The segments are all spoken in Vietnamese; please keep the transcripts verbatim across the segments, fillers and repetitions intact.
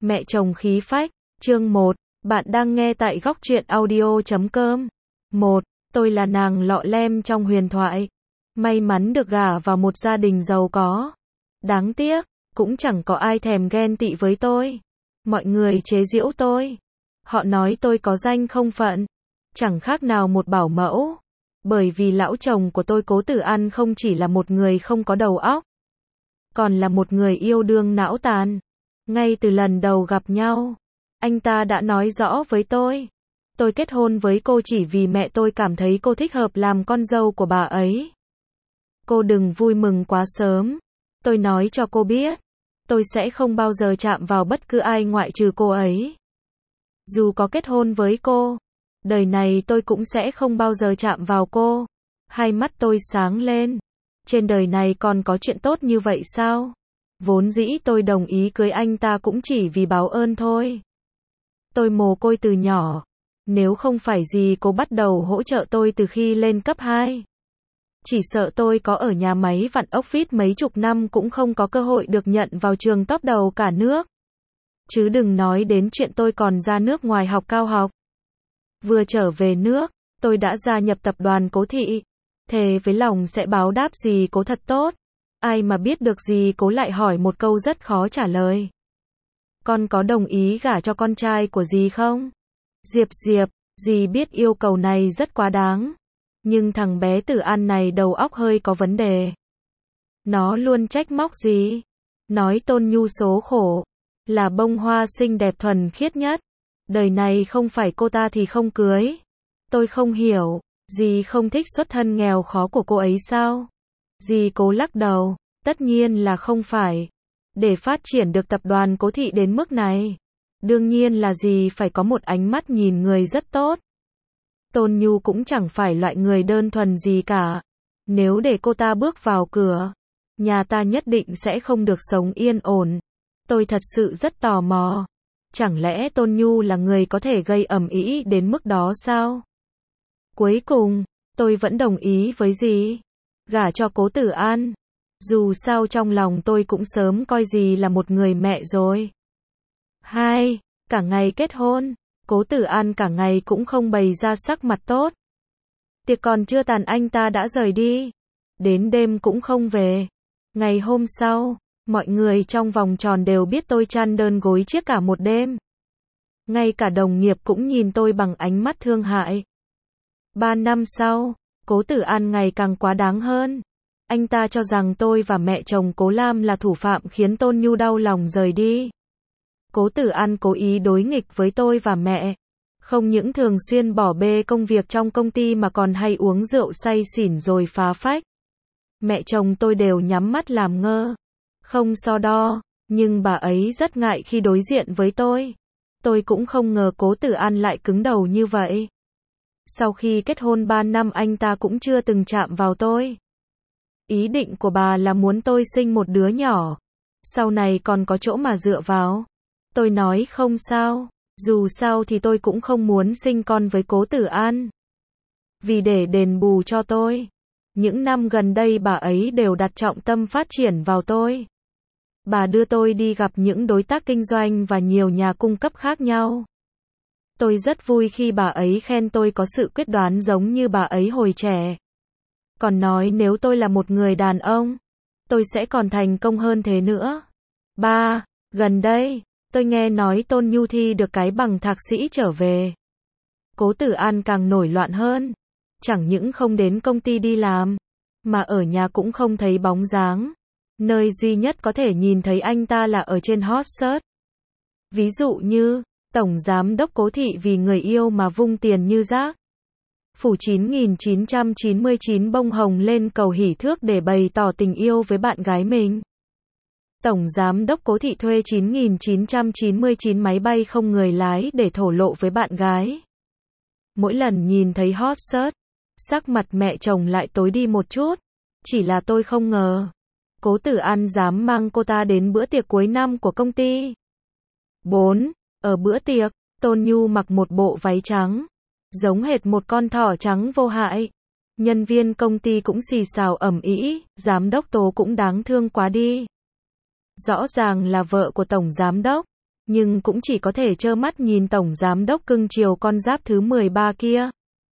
Mẹ chồng khí phách, chương một, bạn đang nghe tại góc truyện audio chấm com. một. Tôi là nàng lọ lem trong huyền thoại. May mắn được gả vào một gia đình giàu có. Đáng tiếc, cũng chẳng có ai thèm ghen tị với tôi. Mọi người chế giễu tôi. Họ nói tôi có danh không phận. Chẳng khác nào một bảo mẫu. Bởi vì lão chồng của tôi Cố Tử An không chỉ là một người không có đầu óc, còn là một người yêu đương não tàn. Ngay từ lần đầu gặp nhau, anh ta đã nói rõ với tôi. Tôi kết hôn với cô chỉ vì mẹ tôi cảm thấy cô thích hợp làm con dâu của bà ấy. Cô đừng vui mừng quá sớm. Tôi nói cho cô biết, tôi sẽ không bao giờ chạm vào bất cứ ai ngoại trừ cô ấy. Dù có kết hôn với cô, đời này tôi cũng sẽ không bao giờ chạm vào cô. Hai mắt tôi sáng lên. Trên đời này còn có chuyện tốt như vậy sao? Vốn dĩ tôi đồng ý cưới anh ta cũng chỉ vì báo ơn thôi. Tôi mồ côi từ nhỏ. Nếu không phải gì cô bắt đầu hỗ trợ tôi từ khi lên cấp hai. Chỉ sợ tôi có ở nhà máy vặn ốc vít mấy chục năm cũng không có cơ hội được nhận vào trường top đầu cả nước. Chứ đừng nói đến chuyện tôi còn ra nước ngoài học cao học. Vừa trở về nước, tôi đã gia nhập tập đoàn Cố Thị. Thề với lòng sẽ báo đáp gì Cố thật tốt. Ai mà biết được gì Cố lại hỏi một câu rất khó trả lời. Con có đồng ý gả cho con trai của dì không? Diệp Diệp, dì biết yêu cầu này rất quá đáng. Nhưng thằng bé Tử An này đầu óc hơi có vấn đề. Nó luôn trách móc dì. Nói Tôn Nhu số khổ. Là bông hoa xinh đẹp thuần khiết nhất. Đời này không phải cô ta thì không cưới. Tôi không hiểu. Dì không thích xuất thân nghèo khó của cô ấy sao? Dì Cố lắc đầu. Tất nhiên là không phải. Để phát triển được tập đoàn Cố Thị đến mức này, đương nhiên là dì phải có một ánh mắt nhìn người rất tốt. Tôn Nhu cũng chẳng phải loại người đơn thuần gì cả. Nếu để cô ta bước vào cửa, nhà ta nhất định sẽ không được sống yên ổn. Tôi thật sự rất tò mò. Chẳng lẽ Tôn Nhu là người có thể gây ầm ĩ đến mức đó sao? Cuối cùng, tôi vẫn đồng ý với dì. Gả cho Cố Tử An. Dù sao trong lòng tôi cũng sớm coi dì là một người mẹ rồi. Hai, cả ngày kết hôn, Cố Tử An cả ngày cũng không bày ra sắc mặt tốt. Tiệc còn chưa tàn anh ta đã rời đi. Đến đêm cũng không về. Ngày hôm sau, mọi người trong vòng tròn đều biết tôi chăn đơn gối chiếc cả một đêm. Ngay cả đồng nghiệp cũng nhìn tôi bằng ánh mắt thương hại. Ba năm sau, Cố Tử An ngày càng quá đáng hơn. Anh ta cho rằng tôi và mẹ chồng Cố Lam là thủ phạm khiến Tôn Nhu đau lòng rời đi. Cố Tử An cố ý đối nghịch với tôi và mẹ. Không những thường xuyên bỏ bê công việc trong công ty mà còn hay uống rượu say xỉn rồi phá phách. Mẹ chồng tôi đều nhắm mắt làm ngơ. Không so đo, nhưng bà ấy rất ngại khi đối diện với tôi. Tôi cũng không ngờ Cố Tử An lại cứng đầu như vậy. Sau khi kết hôn ba năm anh ta cũng chưa từng chạm vào tôi. Ý định của bà là muốn tôi sinh một đứa nhỏ. Sau này còn có chỗ mà dựa vào. Tôi nói không sao. Dù sao thì tôi cũng không muốn sinh con với Cố Tử An. Vì để đền bù cho tôi, những năm gần đây bà ấy đều đặt trọng tâm phát triển vào tôi. Bà đưa tôi đi gặp những đối tác kinh doanh và nhiều nhà cung cấp khác nhau. Tôi rất vui khi bà ấy khen tôi có sự quyết đoán giống như bà ấy hồi trẻ. Còn nói nếu tôi là một người đàn ông, tôi sẽ còn thành công hơn thế nữa. Ba, gần đây, tôi nghe nói Tôn Nhu thi được cái bằng thạc sĩ trở về. Cố Tử An càng nổi loạn hơn. Chẳng những không đến công ty đi làm, mà ở nhà cũng không thấy bóng dáng. Nơi duy nhất có thể nhìn thấy anh ta là ở trên hot search. Ví dụ như, Tổng Giám đốc Cố Thị vì người yêu mà vung tiền như rác. Phủ chín nghìn chín trăm chín mươi chín bông hồng lên cầu hỷ thước để bày tỏ tình yêu với bạn gái mình. Tổng Giám đốc Cố Thị thuê chín nghìn chín trăm chín mươi chín máy bay không người lái để thổ lộ với bạn gái. Mỗi lần nhìn thấy hot search, sắc mặt mẹ chồng lại tối đi một chút. Chỉ là tôi không ngờ Cố Tử An dám mang cô ta đến bữa tiệc cuối năm của công ty. Bốn. Ở bữa tiệc, Tôn Nhu mặc một bộ váy trắng, giống hệt một con thỏ trắng vô hại. Nhân viên công ty cũng xì xào ầm ĩ, giám đốc Tố cũng đáng thương quá đi. Rõ ràng là vợ của tổng giám đốc, nhưng cũng chỉ có thể trơ mắt nhìn tổng giám đốc cưng chiều con giáp thứ mười ba kia.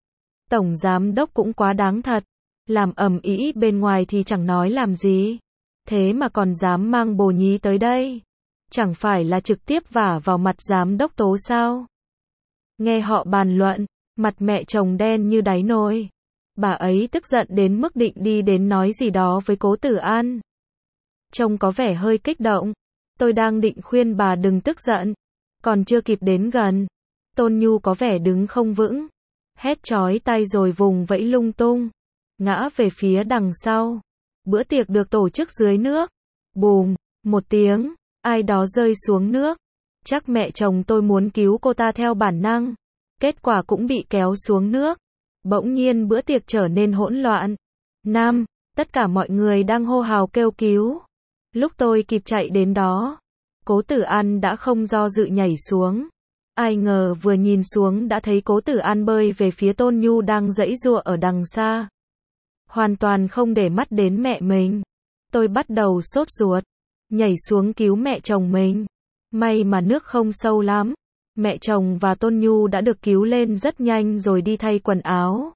Tổng giám đốc cũng quá đáng thật, làm ầm ĩ bên ngoài thì chẳng nói làm gì, thế mà còn dám mang bồ nhí tới đây, chẳng phải là trực tiếp vả vào mặt giám đốc Tố sao? Nghe họ bàn luận, mặt mẹ chồng đen như đáy nồi. Bà ấy tức giận đến mức định đi đến nói gì đó với Cố Tử An. Trông có vẻ hơi kích động. Tôi đang định khuyên bà đừng tức giận. Còn chưa kịp đến gần, Tôn Nhu có vẻ đứng không vững, hét chói tai rồi vùng vẫy lung tung, ngã về phía đằng sau. Bữa tiệc được tổ chức dưới nước. Bùm, một tiếng, ai đó rơi xuống nước. Chắc mẹ chồng tôi muốn cứu cô ta theo bản năng. Kết quả cũng bị kéo xuống nước. Bỗng nhiên bữa tiệc trở nên hỗn loạn. Nam, tất cả mọi người đang hô hào kêu cứu. Lúc tôi kịp chạy đến đó, Cố Tử An đã không do dự nhảy xuống. Ai ngờ vừa nhìn xuống đã thấy Cố Tử An bơi về phía Tôn Nhu đang giãy giụa ở đằng xa. Hoàn toàn không để mắt đến mẹ mình. Tôi bắt đầu sốt ruột, nhảy xuống cứu mẹ chồng mình. May mà nước không sâu lắm. Mẹ chồng và Tôn Nhu đã được cứu lên rất nhanh rồi đi thay quần áo.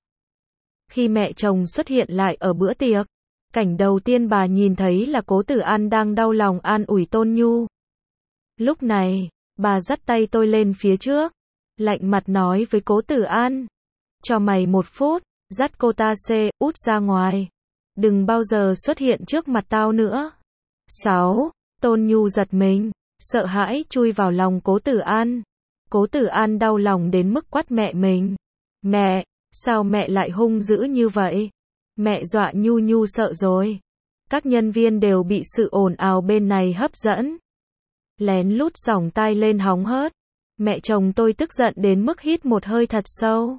Khi mẹ chồng xuất hiện lại ở bữa tiệc, cảnh đầu tiên bà nhìn thấy là Cố Tử An đang đau lòng an ủi Tôn Nhu. Lúc này, bà dắt tay tôi lên phía trước, lạnh mặt nói với Cố Tử An. Cho mày một phút, dắt cô ta xê, út ra ngoài. Đừng bao giờ xuất hiện trước mặt tao nữa. sáu. Tôn Nhu giật mình, sợ hãi chui vào lòng Cố Tử An. Cố Tử An đau lòng đến mức quát mẹ mình. Mẹ, sao mẹ lại hung dữ như vậy? Mẹ dọa Nhu Nhu sợ rồi. Các nhân viên đều bị sự ồn ào bên này hấp dẫn. Lén lút giỏng tai lên hóng hớt. Mẹ chồng tôi tức giận đến mức hít một hơi thật sâu.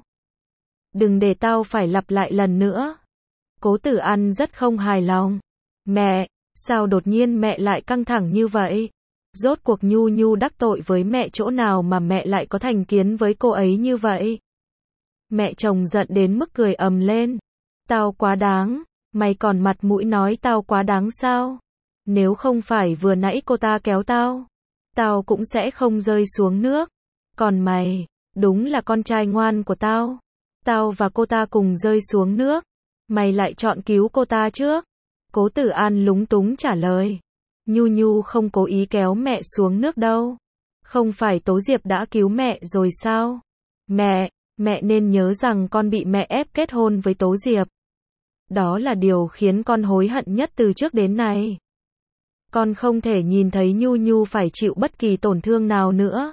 Đừng để tao phải lặp lại lần nữa. Cố Tử An rất không hài lòng. Mẹ, sao đột nhiên mẹ lại căng thẳng như vậy? Rốt cuộc Nhu Nhu đắc tội với mẹ chỗ nào mà mẹ lại có thành kiến với cô ấy như vậy? Mẹ chồng giận đến mức cười ầm lên. Tao quá đáng, mày còn mặt mũi nói tao quá đáng sao? Nếu không phải vừa nãy cô ta kéo tao, tao cũng sẽ không rơi xuống nước. Còn mày, đúng là con trai ngoan của tao. Tao và cô ta cùng rơi xuống nước, mày lại chọn cứu cô ta trước. Cố Tử An lúng túng trả lời. Nhu Nhu không cố ý kéo mẹ xuống nước đâu. Không phải Tố Diệp đã cứu mẹ rồi sao? Mẹ, mẹ nên nhớ rằng con bị mẹ ép kết hôn với Tố Diệp. Đó là điều khiến con hối hận nhất từ trước đến nay. Con không thể nhìn thấy Nhu Nhu phải chịu bất kỳ tổn thương nào nữa.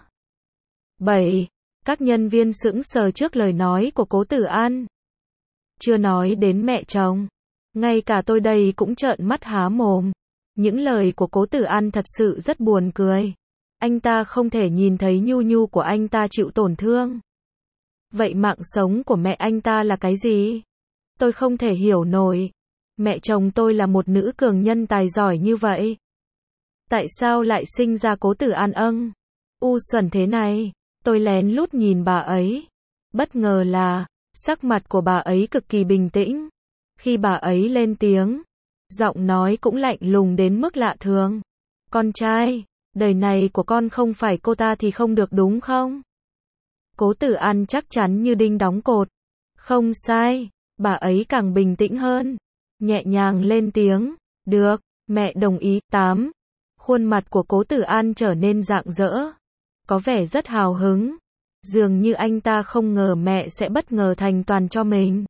bảy. Các nhân viên sững sờ trước lời nói của Cố Tử An. Chưa nói đến mẹ chồng, ngay cả tôi đây cũng trợn mắt há mồm. Những lời của Cố Tử An thật sự rất buồn cười. Anh ta không thể nhìn thấy Nhu Nhu của anh ta chịu tổn thương. Vậy mạng sống của mẹ anh ta là cái gì? Tôi không thể hiểu nổi. Mẹ chồng tôi là một nữ cường nhân tài giỏi như vậy. Tại sao lại sinh ra Cố Tử An âng? U xuẩn thế này. Tôi lén lút nhìn bà ấy. Bất ngờ là, sắc mặt của bà ấy cực kỳ bình tĩnh. Khi bà ấy lên tiếng, giọng nói cũng lạnh lùng đến mức lạ thường. Con trai, đời này của con không phải cô ta thì không được đúng không? Cố Tử An chắc chắn như đinh đóng cột. Không sai, bà ấy càng bình tĩnh hơn. Nhẹ nhàng lên tiếng. Được, mẹ đồng ý. tám. Khuôn mặt của Cố Tử An trở nên rạng rỡ. Có vẻ rất hào hứng. Dường như anh ta không ngờ mẹ sẽ bất ngờ thành toàn cho mình.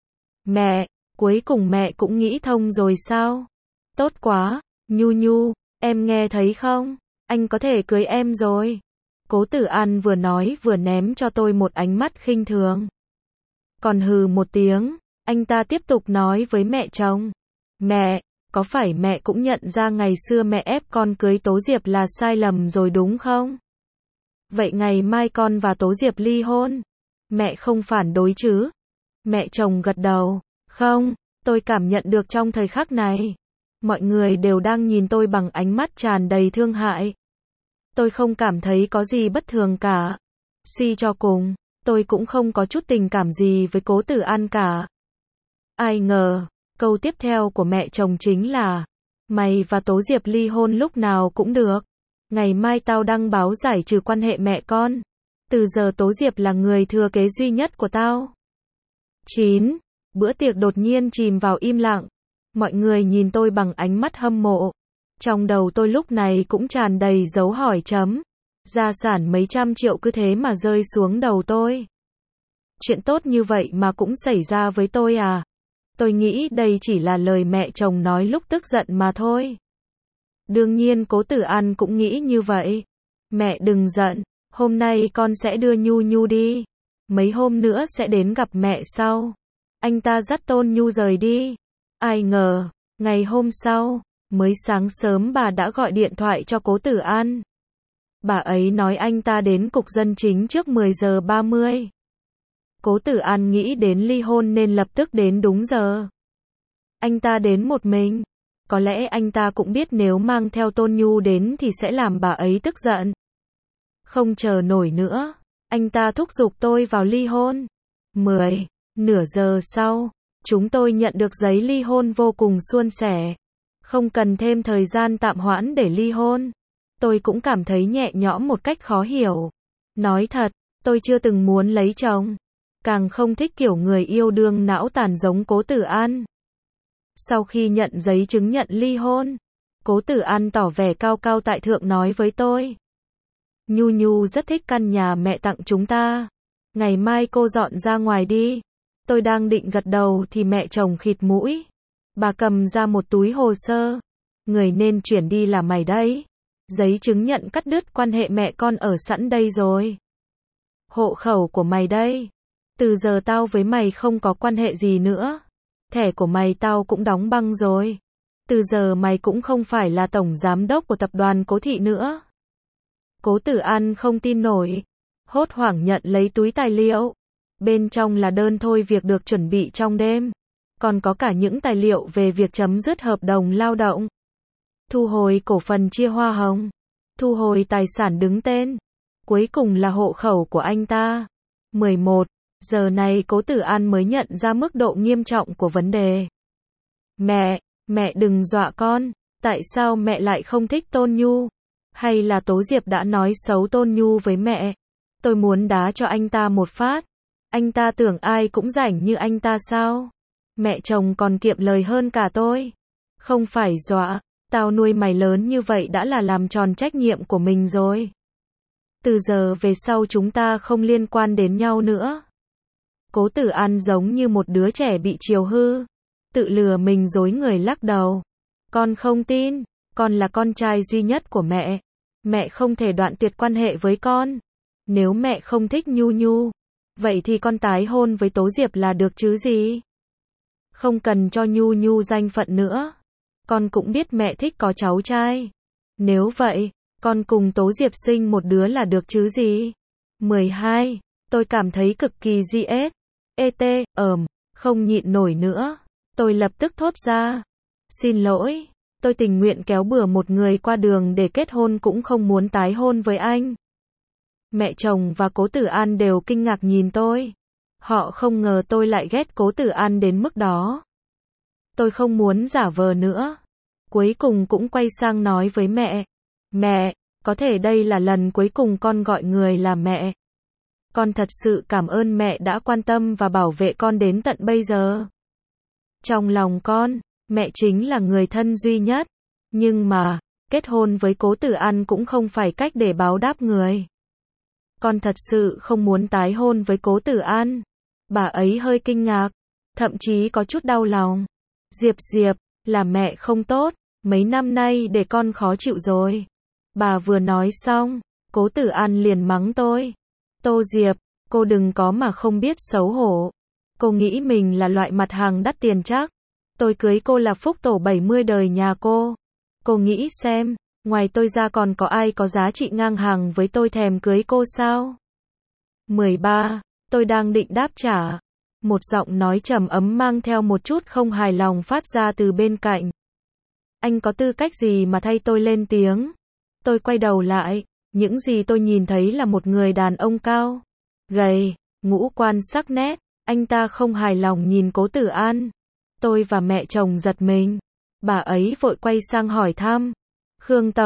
Mẹ, cuối cùng mẹ cũng nghĩ thông rồi sao? Tốt quá, Nhu Nhu, em nghe thấy không? Anh có thể cưới em rồi. Cố Tử An vừa nói vừa ném cho tôi một ánh mắt khinh thường. Còn hừ một tiếng, anh ta tiếp tục nói với mẹ chồng. Mẹ, có phải mẹ cũng nhận ra ngày xưa mẹ ép con cưới Tố Diệp là sai lầm rồi đúng không? Vậy ngày mai con và Tố Diệp ly hôn. Mẹ không phản đối chứ? Mẹ chồng gật đầu. Không, tôi cảm nhận được trong thời khắc này, mọi người đều đang nhìn tôi bằng ánh mắt tràn đầy thương hại. Tôi không cảm thấy có gì bất thường cả. Suy cho cùng, tôi cũng không có chút tình cảm gì với Cố Tử An cả. Ai ngờ, câu tiếp theo của mẹ chồng chính là, mày và Tố Diệp ly hôn lúc nào cũng được. Ngày mai tao đăng báo giải trừ quan hệ mẹ con. Từ giờ Tố Diệp là người thừa kế duy nhất của tao. chín. Bữa tiệc đột nhiên chìm vào im lặng. Mọi người nhìn tôi bằng ánh mắt hâm mộ. Trong đầu tôi lúc này cũng tràn đầy dấu hỏi chấm. Gia sản mấy trăm triệu cứ thế mà rơi xuống đầu tôi. Chuyện tốt như vậy mà cũng xảy ra với tôi à? Tôi nghĩ đây chỉ là lời mẹ chồng nói lúc tức giận mà thôi. Đương nhiên Cố Tử An cũng nghĩ như vậy. Mẹ đừng giận, hôm nay con sẽ đưa Nhu Nhu đi. Mấy hôm nữa sẽ đến gặp mẹ sau. Anh ta dắt Tôn Nhu rời đi. Ai ngờ, ngày hôm sau, mới sáng sớm bà đã gọi điện thoại cho Cố Tử An. Bà ấy nói anh ta đến cục dân chính trước mười giờ ba mươi. Cố Tử An nghĩ đến ly hôn nên lập tức đến đúng giờ. Anh ta đến một mình. Có lẽ anh ta cũng biết nếu mang theo Tôn Nhu đến thì sẽ làm bà ấy tức giận. Không chờ nổi nữa, anh ta thúc giục tôi vào ly hôn. mười, nửa giờ sau, chúng tôi nhận được giấy ly hôn vô cùng suôn sẻ. Không cần thêm thời gian tạm hoãn để ly hôn. Tôi cũng cảm thấy nhẹ nhõm một cách khó hiểu. Nói thật, tôi chưa từng muốn lấy chồng. Càng không thích kiểu người yêu đương não tàn giống Cố Tử An. Sau khi nhận giấy chứng nhận ly hôn, Cố Tử An tỏ vẻ cao cao tại thượng nói với tôi. Nhu Nhu rất thích căn nhà mẹ tặng chúng ta. Ngày mai cô dọn ra ngoài đi. Tôi đang định gật đầu thì mẹ chồng khịt mũi. Bà cầm ra một túi hồ sơ. Người nên chuyển đi là mày đấy. Giấy chứng nhận cắt đứt quan hệ mẹ con ở sẵn đây rồi. Hộ khẩu của mày đây. Từ giờ tao với mày không có quan hệ gì nữa. Thẻ của mày tao cũng đóng băng rồi. Từ giờ mày cũng không phải là tổng giám đốc của tập đoàn Cố Thị nữa. Cố Tử An không tin nổi. Hốt hoảng nhận lấy túi tài liệu. Bên trong là đơn thôi việc được chuẩn bị trong đêm. Còn có cả những tài liệu về việc chấm dứt hợp đồng lao động. Thu hồi cổ phần chia hoa hồng. Thu hồi tài sản đứng tên. Cuối cùng là hộ khẩu của anh ta. mười một. Giờ này Cố Tử An mới nhận ra mức độ nghiêm trọng của vấn đề. Mẹ, mẹ đừng dọa con. Tại sao mẹ lại không thích Tôn Nhu? Hay là Tố Diệp đã nói xấu Tôn Nhu với mẹ? Tôi muốn đá cho anh ta một phát. Anh ta tưởng ai cũng rảnh như anh ta sao? Mẹ chồng còn kiệm lời hơn cả tôi. Không phải dọa, tao nuôi mày lớn như vậy đã là làm tròn trách nhiệm của mình rồi. Từ giờ về sau chúng ta không liên quan đến nhau nữa. Cố Tử An giống như một đứa trẻ bị chiều hư. Tự lừa mình dối người lắc đầu. Con không tin, con là con trai duy nhất của mẹ. Mẹ không thể đoạn tuyệt quan hệ với con. Nếu mẹ không thích Nhu Nhu, vậy thì con tái hôn với Tố Diệp là được chứ gì? Không cần cho Nhu Nhu danh phận nữa. Con cũng biết mẹ thích có cháu trai. Nếu vậy, con cùng Tố Diệp sinh một đứa là được chứ gì? mười hai. Tôi cảm thấy cực kỳ gi ết. E T, ờm, không nhịn nổi nữa. Tôi lập tức thốt ra. Xin lỗi, tôi tình nguyện kéo bừa một người qua đường để kết hôn cũng không muốn tái hôn với anh. Mẹ chồng và Cố Tử An đều kinh ngạc nhìn tôi. Họ không ngờ tôi lại ghét Cố Tử An đến mức đó. Tôi không muốn giả vờ nữa. Cuối cùng cũng quay sang nói với mẹ. Mẹ, có thể đây là lần cuối cùng con gọi người là mẹ. Con thật sự cảm ơn mẹ đã quan tâm và bảo vệ con đến tận bây giờ. Trong lòng con, mẹ chính là người thân duy nhất. Nhưng mà, kết hôn với Cố Tử An cũng không phải cách để báo đáp người. Con thật sự không muốn tái hôn với Cố Tử An. Bà ấy hơi kinh ngạc, thậm chí có chút đau lòng. Diệp Diệp, là mẹ không tốt, mấy năm nay để con khó chịu rồi. Bà vừa nói xong, Cố Tử An liền mắng tôi. Tô Diệp, cô đừng có mà không biết xấu hổ. Cô nghĩ mình là loại mặt hàng đắt tiền chắc. Tôi cưới cô là phúc tổ bảy mươi đời nhà cô. Cô nghĩ xem, ngoài tôi ra còn có ai có giá trị ngang hàng với tôi thèm cưới cô sao? mười ba. Tôi đang định đáp trả. Một giọng nói trầm ấm mang theo một chút không hài lòng phát ra từ bên cạnh. Anh có tư cách gì mà thay tôi lên tiếng? Tôi quay đầu lại. Những gì tôi nhìn thấy là một người đàn ông cao, gầy, ngũ quan sắc nét. Anh ta không hài lòng nhìn Cố Tử An. Tôi và mẹ chồng giật mình. Bà ấy vội quay sang hỏi thăm. Khương Tổng,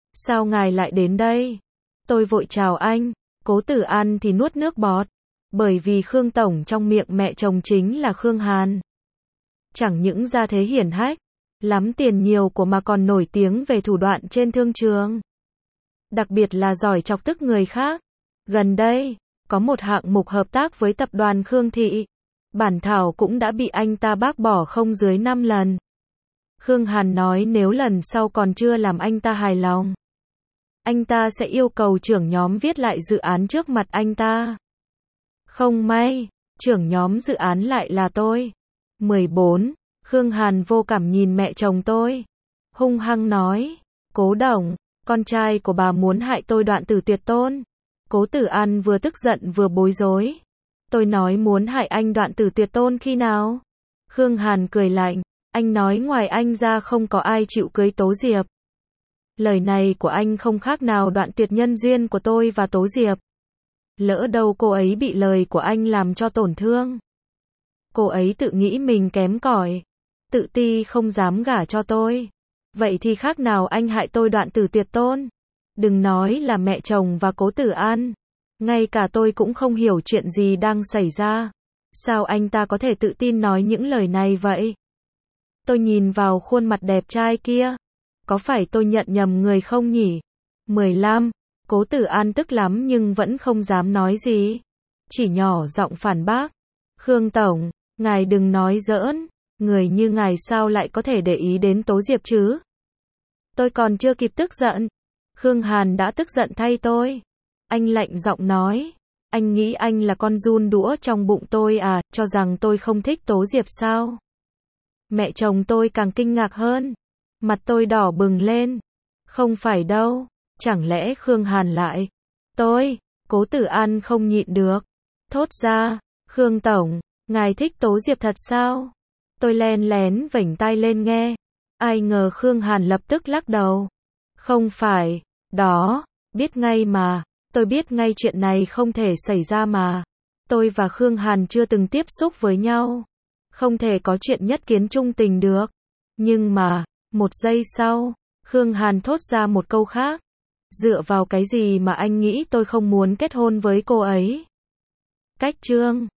Sao ngài lại đến đây? Tôi vội chào anh. Cố Tử An thì nuốt nước bọt. Bởi vì Khương Tổng trong miệng mẹ chồng chính là Khương Hàn. Chẳng những gia thế hiển hách, lắm tiền nhiều của mà còn nổi tiếng về thủ đoạn trên thương trường. Đặc biệt là giỏi chọc tức người khác. Gần đây, có một hạng mục hợp tác với tập đoàn Khương Thị. Bản thảo cũng đã bị anh ta bác bỏ không dưới năm lần. Khương Hàn nói nếu lần sau còn chưa làm anh ta hài lòng, anh ta sẽ yêu cầu trưởng nhóm viết lại dự án trước mặt anh ta. Không may, trưởng nhóm dự án lại là tôi. mười bốn. Khương Hàn vô cảm nhìn mẹ chồng tôi. Hung hăng nói, Cố Đồng, con trai của bà muốn hại tôi đoạn tử tuyệt tôn. Cố Tử An vừa tức giận vừa bối rối. Tôi nói muốn hại anh đoạn tử tuyệt tôn khi nào? Khương Hàn cười lạnh, anh nói ngoài anh ra không có ai chịu cưới Tố Diệp. Lời này của anh không khác nào đoạn tuyệt nhân duyên của tôi và Tố Diệp. Lỡ đâu cô ấy bị lời của anh làm cho tổn thương. Cô ấy tự nghĩ mình kém cỏi, tự ti không dám gả cho tôi. Vậy thì khác nào anh hại tôi đoạn tử tuyệt tôn. Đừng nói là mẹ chồng và Cố Tử An. Ngay cả tôi cũng không hiểu chuyện gì đang xảy ra. Sao anh ta có thể tự tin nói những lời này vậy? Tôi nhìn vào khuôn mặt đẹp trai kia. Có phải tôi nhận nhầm người không nhỉ? mười lăm. Cố Tử An tức lắm nhưng vẫn không dám nói gì. Chỉ nhỏ giọng phản bác. Khương Tổng, ngài đừng nói giỡn. Người như ngài sao lại có thể để ý đến Tố Diệp chứ? Tôi còn chưa kịp tức giận. Khương Hàn đã tức giận thay tôi. Anh lạnh giọng nói. Anh nghĩ anh là con giun đũa trong bụng tôi à, cho rằng tôi không thích Tố Diệp sao? Mẹ chồng tôi càng kinh ngạc hơn. Mặt tôi đỏ bừng lên. Không phải đâu. Chẳng lẽ Khương Hàn lại? Tôi, Cố Tử An không nhịn được. Thốt ra, Khương Tổng, ngài thích Tố Diệp thật sao? Tôi len lén vểnh tai lên nghe. Ai ngờ Khương Hàn lập tức lắc đầu. Không phải, đó, biết ngay mà. Tôi biết ngay chuyện này không thể xảy ra mà. Tôi và Khương Hàn chưa từng tiếp xúc với nhau. Không thể có chuyện nhất kiến chung tình được. Nhưng mà, một giây sau, Khương Hàn thốt ra một câu khác. Dựa vào cái gì mà anh nghĩ tôi không muốn kết hôn với cô ấy? Cách chương